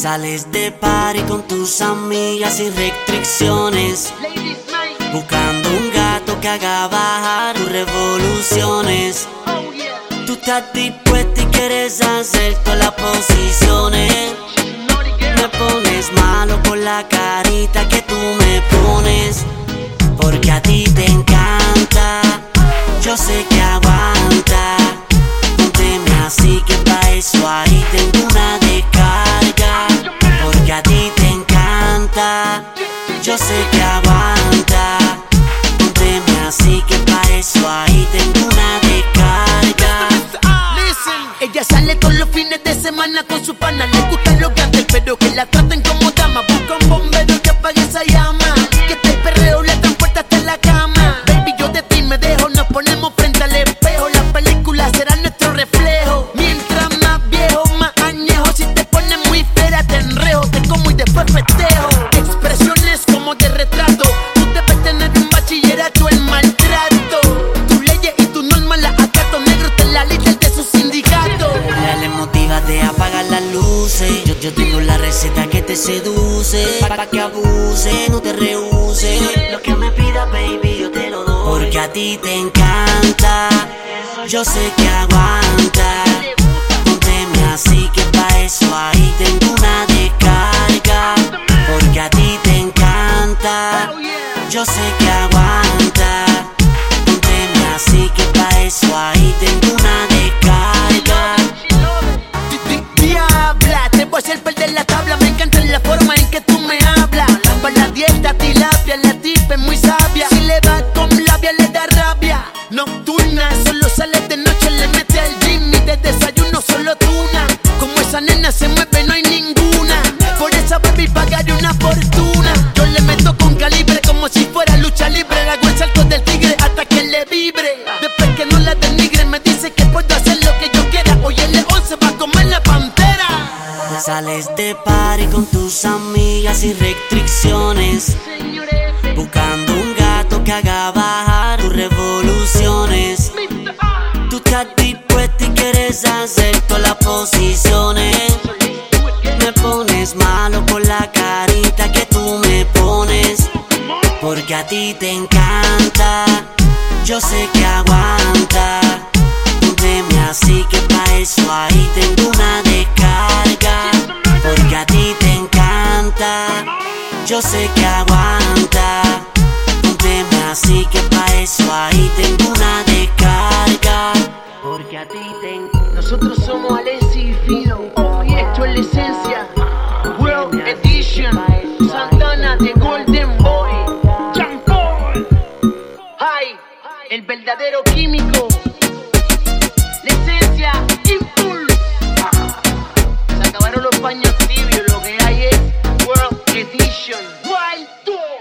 Sales de party con tus amigas sin restricciones, buscando un gato que haga bajar tus revoluciones. Tú estás dispuesta y quieres hacer todas las posiciones. Me pones malo con la carita que tú me pones, porque a ti te encanta. Yo sé que aguanta. Pónteme así que pa' eso ahí tengo una descarga, porque a ti te encanta. Yo sé que aguanta. Pónteme así que pa' eso ahí tengo una descarga. Ella sale todos los fines de semana con su pana. Le gustan los gantes, pero que la traten como dama. Busca un bombero que apague esa llama, que este perreo le transporta hasta la cama. Baby, yo de ti me dejo, nos ponemos frente al espejo. La película será nuestro reflejo. Mientras más viejo, más añejo. Si te pones muy fea, te enrejo, te como y después festejo. Expresiones como de retrato. Tú debes tener un bachillerato en maltrato. Tus leyes y tus normas las acato. Negro te la líder de su sindicato. Dale, motívate a apagar las luces. Yo tengo la receta que te seduce, pa' que abuse, no te rehúse. Lo que me pidas, baby, yo te lo doy, porque a ti te encanta. Yo sé que aguanta. Pónteme así que pa' eso ahí tengo una descarga, porque a ti te encanta. Yo sé que aguanta. Pónteme así que pa' eso ahí tengo una descarga. Diabla, te voy a hacer perder la tabla. Me encanta la forma en que tú me hablas. Para la dieta, tilapia, la tipa es muy sabia. Si le va con labia, le da rabia. Nocturna, solo sale de noche, le mete al gym y de desayuno solo tuna. Como esa nena se mueve, no hay ninguna. Por esa baby pagaré una fortuna. Yo le meto con calibre como si fuera lucha libre. Le hago el salto del tigre hasta que le vibre. Después que no la denigre, me dice que puedo hacer lo que yo quiera. Hoy el león se va a comer la pantera. Sales de party con tus amigas sin restricciones, buscando un gato que haga bajar tus revoluciones. Tú estás dispuesta y quieres hacer todas las posiciones. Me pones malo con la carita que tú me pones, porque a ti te encanta. Yo sé que aguanta. Pónteme así que pa' eso ahí tengo una descarga, porque a ti te encanta. Yo sé que aguanta. Pónteme así que pa' eso ahí tengo una descarga, porque a ti te encanta. Nosotros somos Alessi y Fido. Y esto es la esencia. World Edition. Santana de Golden Boy. Young Paul. Hi, el verdadero químico. La esencia, Impulse. Se acabaron los paños tibios. Lo que hay es World Edition. Wild Tour.